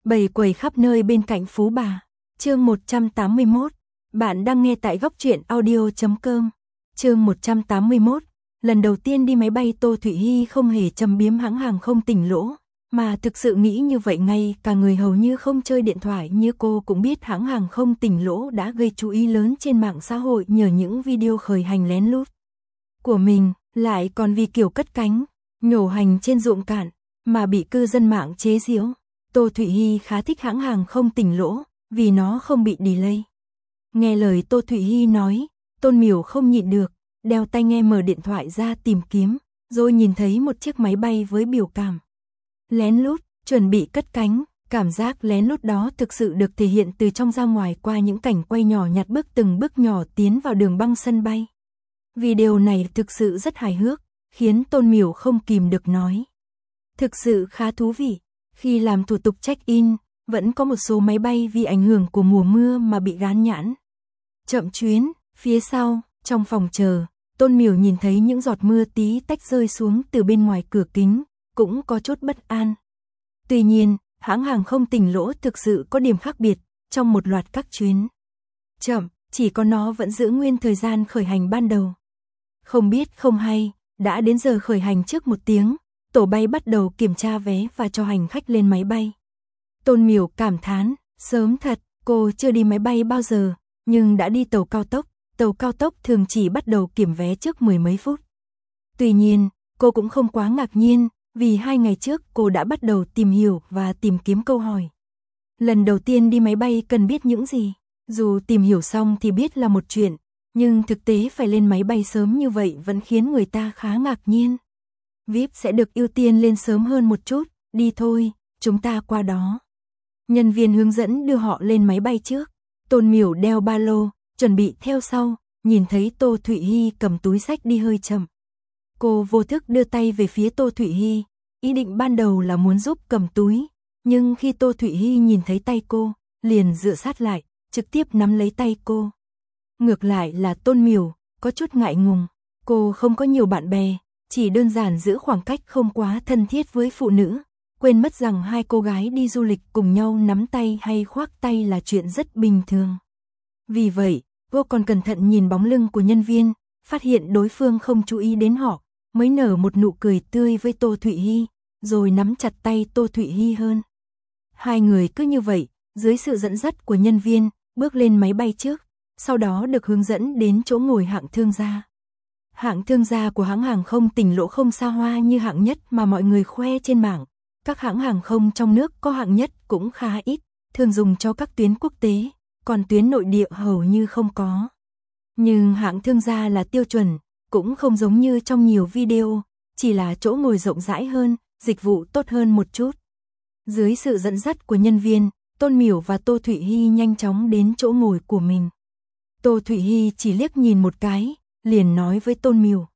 Bầy quẩy khắp nơi bên cạnh Phú Bà. Chương 181. Bạn đang nghe tại góc truyện audio.com. Chương 181. Lần đầu tiên đi máy bay, Tô Thụy Hi không hề châm biếm hãng hàng không Tỉnh Lỗ, mà thực sự nghĩ như vậy. Ngay cả người hầu như không chơi điện thoại như cô cũng biết hãng hàng không Tỉnh Lỗ đã gây chú ý lớn trên mạng xã hội nhờ những video khởi hành lén lút của mình, lại còn vì kiểu cất cánh, nhổ hành trên ruộng cạn mà bị cư dân mạng chế giễu. Tô Thụy Hi khá thích hãng hàng không Tỉnh Lỗ vì nó không bị delay. Nghe lời Tô Thụy Hi nói, Tôn Miểu không nhịn được, đeo tai nghe mở điện thoại ra tìm kiếm, rồi nhìn thấy một chiếc máy bay với biểu cảm lén lút, chuẩn bị cất cánh. Cảm giác lén lút đó thực sự được thể hiện từ trong ra ngoài qua những cảnh quay nhỏ nhặt từng bước nhỏ tiến vào đường băng sân bay. Video này thực sự rất hài hước, khiến Tôn Miểu không kìm được nói. Thực sự khá thú vị. Khi làm thủ tục check-in, vẫn có một số máy bay vì ảnh hưởng của mùa mưa mà bị gán nhãn chậm chuyến. Phía sau, trong phòng chờ, Tôn Miểu nhìn thấy những giọt mưa tí tách rơi xuống từ bên ngoài cửa kính, cũng có chút bất an. Tuy nhiên, hãng hàng không Tỉnh Lỗ thực sự có điểm khác biệt, trong một loạt các chuyến chậm, chỉ có nó vẫn giữ nguyên thời gian khởi hành ban đầu. Không biết không hay, đã đến giờ khởi hành trước 1 tiếng, tổ bay bắt đầu kiểm tra vé và cho hành khách lên máy bay. Tôn Miểu cảm thán, sớm thật, cô chưa đi máy bay bao giờ, nhưng đã đi tàu cao tốc. Tàu cao tốc thường chỉ bắt đầu kiểm vé trước 10 mấy phút. Tuy nhiên, cô cũng không quá ngạc nhiên, vì 2 ngày trước cô đã bắt đầu tìm hiểu và tìm kiếm câu hỏi. Lần đầu tiên đi máy bay cần biết những gì? Dù tìm hiểu xong thì biết là một chuyện, nhưng thực tế phải lên máy bay sớm như vậy vẫn khiến người ta khá ngạc nhiên. VIP sẽ được ưu tiên lên sớm hơn một chút, đi thôi, chúng ta qua đó. Nhân viên hướng dẫn đưa họ lên máy bay trước. Tôn Miểu đeo ba lô, chuẩn bị theo sau, nhìn thấy Tô Thụy Hi cầm túi xách đi hơi chậm. Cô vô thức đưa tay về phía Tô Thụy Hi, ý định ban đầu là muốn giúp cầm túi, nhưng khi Tô Thụy Hi nhìn thấy tay cô, liền dựa sát lại, trực tiếp nắm lấy tay cô. Ngược lại là Tôn Miểu, có chút ngại ngùng, cô không có nhiều bạn bè, chỉ đơn giản giữ khoảng cách không quá thân thiết với phụ nữ, quên mất rằng hai cô gái đi du lịch cùng nhau nắm tay hay khoác tay là chuyện rất bình thường. Vì vậy, cô còn cẩn thận nhìn bóng lưng của nhân viên, phát hiện đối phương không chú ý đến họ, mới nở một nụ cười tươi với Tô Thụy Hi, rồi nắm chặt tay Tô Thụy Hi hơn. Hai người cứ như vậy, dưới sự dẫn dắt của nhân viên, bước lên máy bay trước, sau đó được hướng dẫn đến chỗ ngồi hạng thương gia. Hạng thương gia của hãng hàng không Tỉnh Lỗ không xa hoa như hạng nhất mà mọi người khoe trên mạng. Các hãng hàng không trong nước có hạng nhất cũng khá ít, thường dùng cho các tuyến quốc tế, còn tuyến nội địa hầu như không có. Nhưng hạng thương gia là tiêu chuẩn, cũng không giống như trong nhiều video, chỉ là chỗ ngồi rộng rãi hơn, dịch vụ tốt hơn một chút. Dưới sự dẫn dắt của nhân viên, Tôn Miểu và Tô Thụy Hi nhanh chóng đến chỗ ngồi của mình. Tô Thụy Hi chỉ liếc nhìn một cái, liền nói với Tôn Miểu.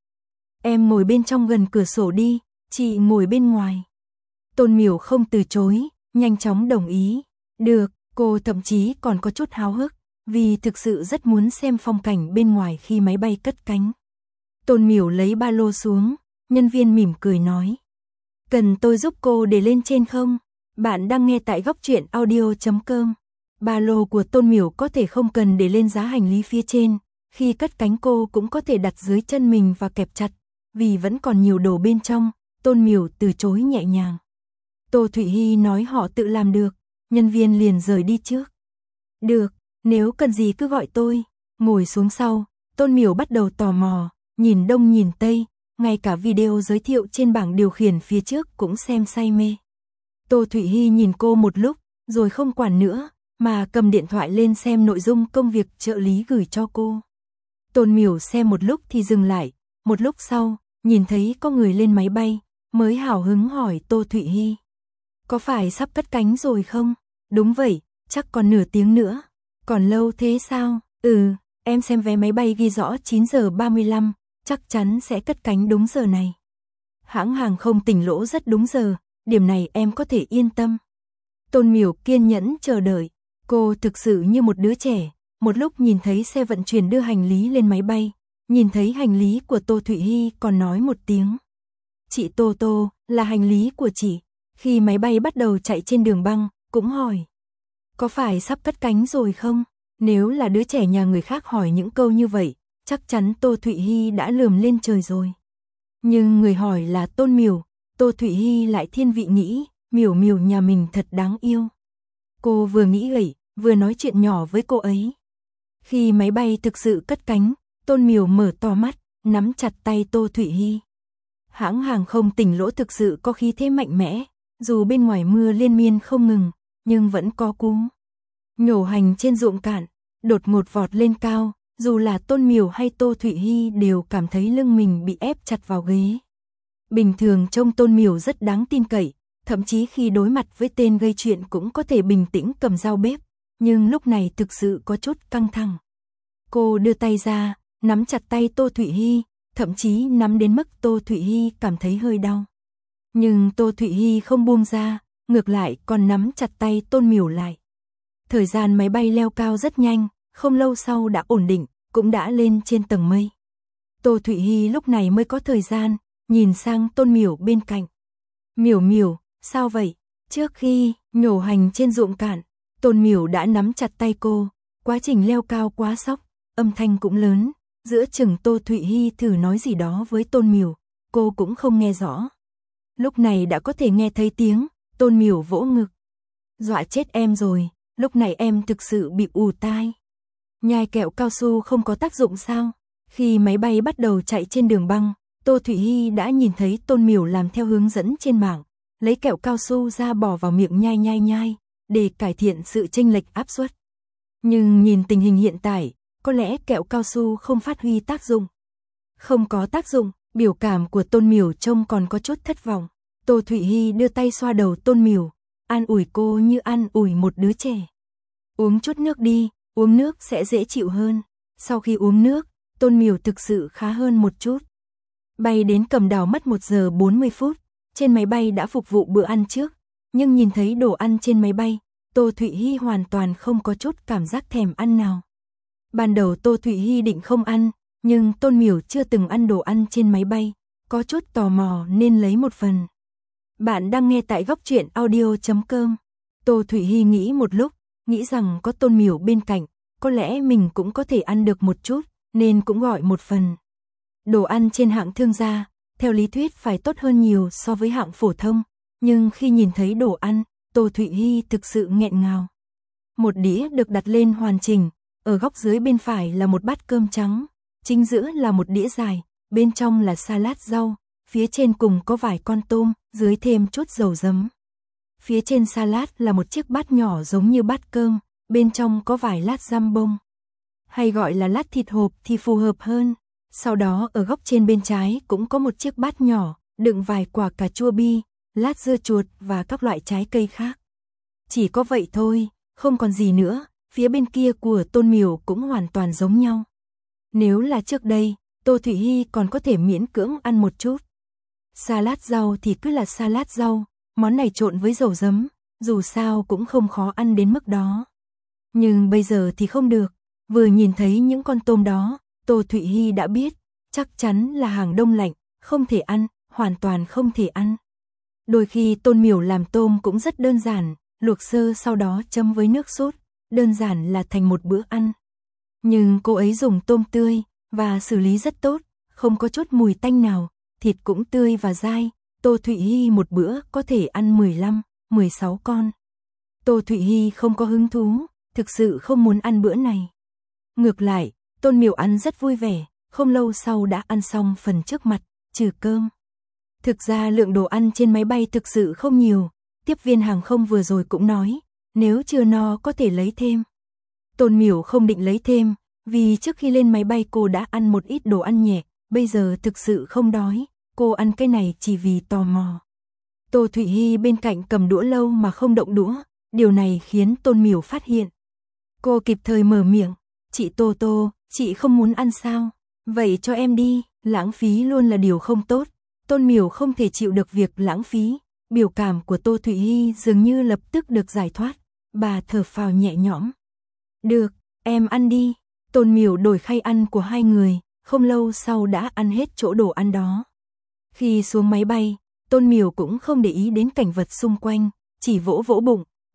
Em ngồi bên trong gần cửa sổ đi, chị ngồi bên ngoài. Tôn Miểu không từ chối, nhanh chóng đồng ý. Được, cô thậm chí còn có chút háo hức, vì thực sự rất muốn xem phong cảnh bên ngoài khi máy bay cất cánh. Tôn Miểu lấy ba lô xuống, nhân viên mỉm cười nói. Cần tôi giúp cô để lên trên không? Bạn đang nghe tại góc truyện audio.com. Ba lô của Tôn Miểu có thể không cần để lên giá hành lý phía trên, khi cất cánh cô cũng có thể đặt dưới chân mình và kẹp chặt, vì vẫn còn nhiều đồ bên trong, Tôn Miểu từ chối nhẹ nhàng. Tô Thụy Hi nói họ tự làm được, nhân viên liền rời đi trước. Được, nếu cần gì cứ gọi tôi. Ngồi xuống sau, Tôn Miểu bắt đầu tò mò, nhìn đông nhìn tây, ngay cả video giới thiệu trên bảng điều khiển phía trước cũng xem say mê. Tô Thụy Hi nhìn cô một lúc, rồi không quản nữa, mà cầm điện thoại lên xem nội dung công việc trợ lý gửi cho cô. Tôn Miểu xem một lúc thì dừng lại, một lúc sau, nhìn thấy có người lên máy bay, mới hào hứng hỏi Tô Thụy Hi. Có phải sắp cất cánh rồi không? Đúng vậy, chắc còn nửa tiếng nữa. Còn lâu thế sao? Em xem vé máy bay ghi rõ 9 giờ 35, chắc chắn sẽ cất cánh đúng giờ này. Hãng hàng không Tỉnh Lỗ rất đúng giờ, điểm này em có thể yên tâm. Tôn Miểu kiên nhẫn chờ đợi, cô thực sự như một đứa trẻ, một lúc nhìn thấy xe vận chuyển đưa hành lý lên máy bay, nhìn thấy hành lý của Tô Thụy Hi còn nói một tiếng. Chị Tô Tô, là hành lý của chị. Khi máy bay bắt đầu chạy trên đường băng, cũng hỏi. Có phải sắp cất cánh rồi không? Nếu là đứa trẻ nhà người khác hỏi những câu như vậy, chắc chắn Tô Thụy Hi đã lườm lên trời rồi. Nhưng người hỏi là Tôn Miểu, Tô Thụy Hi lại thiên vị nghĩ, Miểu Miểu nhà mình thật đáng yêu. Cô vừa nghĩ vậy, vừa nói chuyện nhỏ với cô ấy. Khi máy bay thực sự cất cánh, Tôn Miểu mở to mắt, nắm chặt tay Tô Thụy Hi. Hãng hàng không Tỉnh Lỗ thực sự có khí thế mạnh mẽ, dù bên ngoài mưa liên miên không ngừng, nhưng vẫn có cú nhổ hành trên ruộng cạn, đột ngột vọt lên cao, dù là Tôn Miểu hay Tô Thụy Hi đều cảm thấy lưng mình bị ép chặt vào ghế. Bình thường trông Tôn Miểu rất đáng tin cậy, thậm chí khi đối mặt với tên gây chuyện cũng có thể bình tĩnh cầm dao bếp, nhưng lúc này thực sự có chút căng thẳng. Cô đưa tay ra, nắm chặt tay Tô Thụy Hi, thậm chí nắm đến mức Tô Thụy Hi cảm thấy hơi đau. Nhưng Tô Thụy Hi không buông ra, ngược lại còn nắm chặt tay Tôn Miểu lại. Thời gian máy bay leo cao rất nhanh, không lâu sau đã ổn định, cũng đã lên trên tầng mây. Tô Thụy Hi lúc này mới có thời gian, nhìn sang Tôn Miểu bên cạnh. Miểu Miểu, sao vậy? Trước khi nhổ hành trên ruộng cạn, Tôn Miểu đã nắm chặt tay cô, quá trình leo cao quá sốc, âm thanh cũng lớn, giữa chừng Tô Thụy Hi thử nói gì đó với Tôn Miểu, cô cũng không nghe rõ. Lúc này đã có thể nghe thấy tiếng, Tôn Miểu vỗ ngực. Dọa chết em rồi, lúc này em thực sự bị ù tai. Nhai kẹo cao su không có tác dụng sao? Khi máy bay bắt đầu chạy trên đường băng, Tô Thụy Hi đã nhìn thấy Tôn Miểu làm theo hướng dẫn trên mạng, lấy kẹo cao su ra bỏ vào miệng nhai nhai nhai, để cải thiện sự chênh lệch áp suất. Nhưng nhìn tình hình hiện tại, có lẽ kẹo cao su không phát huy tác dụng. Không có tác dụng, biểu cảm của Tôn Miểu trông còn có chút thất vọng. Tô Thụy Hi đưa tay xoa đầu Tôn Miểu, an ủi cô như an ủi một đứa trẻ. Uống chút nước đi, uống nước sẽ dễ chịu hơn. Sau khi uống nước, Tôn Miểu thực sự khá hơn một chút. Bay đến Cẩm Đảo mất 1 giờ 40 phút, trên máy bay đã phục vụ bữa ăn trước, nhưng nhìn thấy đồ ăn trên máy bay, Tô Thụy Hi hoàn toàn không có chút cảm giác thèm ăn nào. Ban đầu Tô Thụy Hi định không ăn, nhưng Tôn Miểu chưa từng ăn đồ ăn trên máy bay, có chút tò mò nên lấy một phần. Bạn đang nghe tại góc truyện audio.com. Tô Thụy Hi nghĩ một lúc, nghĩ rằng có Tôn Miểu bên cạnh, có lẽ mình cũng có thể ăn được một chút, nên cũng gọi một phần. Đồ ăn trên hạng thương gia, theo lý thuyết phải tốt hơn nhiều so với hạng phổ thông, nhưng khi nhìn thấy đồ ăn, Tô Thụy Hi thực sự nghẹn ngào. Một đĩa được đặt lên hoàn chỉnh, ở góc dưới bên phải là một bát cơm trắng, chính giữa là một đĩa dài, bên trong là salad rau, phía trên cùng có vài con tôm, dưới thêm chút dầu giấm. Phía trên salad là một chiếc bát nhỏ giống như bát cơm, bên trong có vài lát giam bông. Hay gọi là lát thịt hộp thì phù hợp hơn. Sau đó ở góc trên bên trái cũng có một chiếc bát nhỏ, đựng vài quả cà chua bi, lát dưa chuột và các loại trái cây khác. Chỉ có vậy thôi, không còn gì nữa, phía bên kia của Tôn Miểu cũng hoàn toàn giống nhau. Nếu là trước đây, Tô Thụy Hi còn có thể miễn cưỡng ăn một chút. Salad rau thì cứ là salad rau, món này trộn với dầu giấm, dù sao cũng không khó ăn đến mức đó. Nhưng bây giờ thì không được, vừa nhìn thấy những con tôm đó, Tô Thụy Hi đã biết, chắc chắn là hàng đông lạnh, không thể ăn, hoàn toàn không thể ăn. Đôi khi Tôn Miểu làm tôm cũng rất đơn giản, luộc sơ sau đó chấm với nước sốt, đơn giản là thành một bữa ăn. Nhưng cô ấy dùng tôm tươi, và xử lý rất tốt, không có chút mùi tanh nào, thịt cũng tươi và dai, Tô Thụy Hi một bữa có thể ăn 15, 16 con. Tô Thụy Hi không có hứng thú, thực sự không muốn ăn bữa này. Ngược lại, Tôn Miểu ăn rất vui vẻ, không lâu sau đã ăn xong phần trước mặt, trừ cơm. Thực ra lượng đồ ăn trên máy bay thực sự không nhiều, tiếp viên hàng không vừa rồi cũng nói, nếu chưa no có thể lấy thêm. Tôn Miểu không định lấy thêm, vì trước khi lên máy bay cô đã ăn một ít đồ ăn nhẹ, bây giờ thực sự không đói, cô ăn cái này chỉ vì tò mò. Tô Thụy Hi bên cạnh cầm đũa lâu mà không động đũa, điều này khiến Tôn Miểu phát hiện. Cô kịp thời mở miệng, chị Tô Tô, chị không muốn ăn sao? Vậy cho em đi, lãng phí luôn là điều không tốt. Tôn Miểu không thể chịu được việc lãng phí, biểu cảm của Tô Thụy Hi dường như lập tức được giải thoát, bà thở phào nhẹ nhõm. Được, em ăn đi. Tôn Miểu đổi khay ăn của hai người, không lâu sau đã ăn hết chỗ đồ ăn đó. Khi xuống máy bay, Tôn Miểu cũng không để ý đến cảnh vật xung quanh, chỉ vỗ vỗ bụng,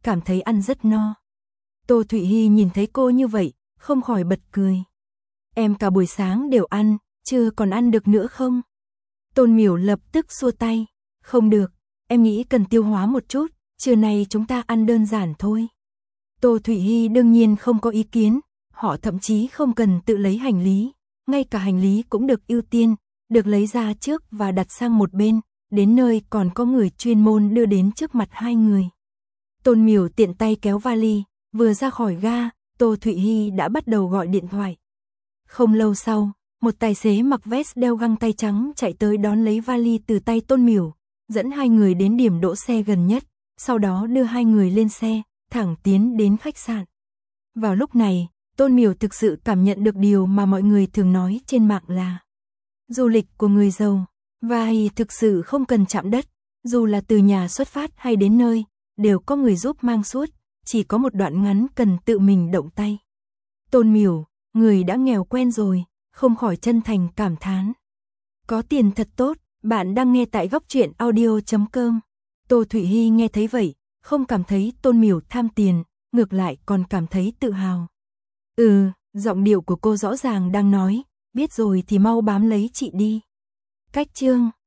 cảm thấy ăn rất no. Tô Thụy Hy nhìn thấy cô như vậy, không khỏi bật cười. Em cả buổi sáng đều ăn, chưa còn ăn được nữa không? Tôn Miểu lập tức xua tay. Không được, em nghĩ cần tiêu hóa một chút, trưa nay chúng ta ăn đơn giản thôi. Tô Thụy Hy đương nhiên không có ý kiến, họ thậm chí không cần tự lấy hành lý, ngay cả hành lý cũng được ưu tiên, được lấy ra trước và đặt sang một bên, đến nơi còn có người chuyên môn đưa đến trước mặt hai người. Tôn Miểu tiện tay kéo vali, vừa ra khỏi ga, Tô Thụy Hy đã bắt đầu gọi điện thoại. Không lâu sau, một tài xế mặc vest đeo găng tay trắng chạy tới đón lấy vali từ tay Tôn Miểu, dẫn hai người đến điểm đỗ xe gần nhất, sau đó đưa hai người lên xe, thẳng tiến đến khách sạn. Vào lúc này, Tôn Miểu thực sự cảm nhận được điều mà mọi người thường nói trên mạng là du lịch của người giàu, và thực sự không cần chạm đất, dù là từ nhà xuất phát hay đến nơi, đều có người giúp mang suốt, chỉ có một đoạn ngắn cần tự mình động tay. Tôn Miểu, người đã nghèo quen rồi, không khỏi chân thành cảm thán. Có tiền thật tốt, bạn đang nghe tại góc truyện audio.com. Tô Thụy Hy nghe thấy vậy, không cảm thấy Tôn Miểu tham tiền, ngược lại còn cảm thấy tự hào. Giọng điệu của cô rõ ràng đang nói, biết rồi thì mau bám lấy chị đi. Cách chương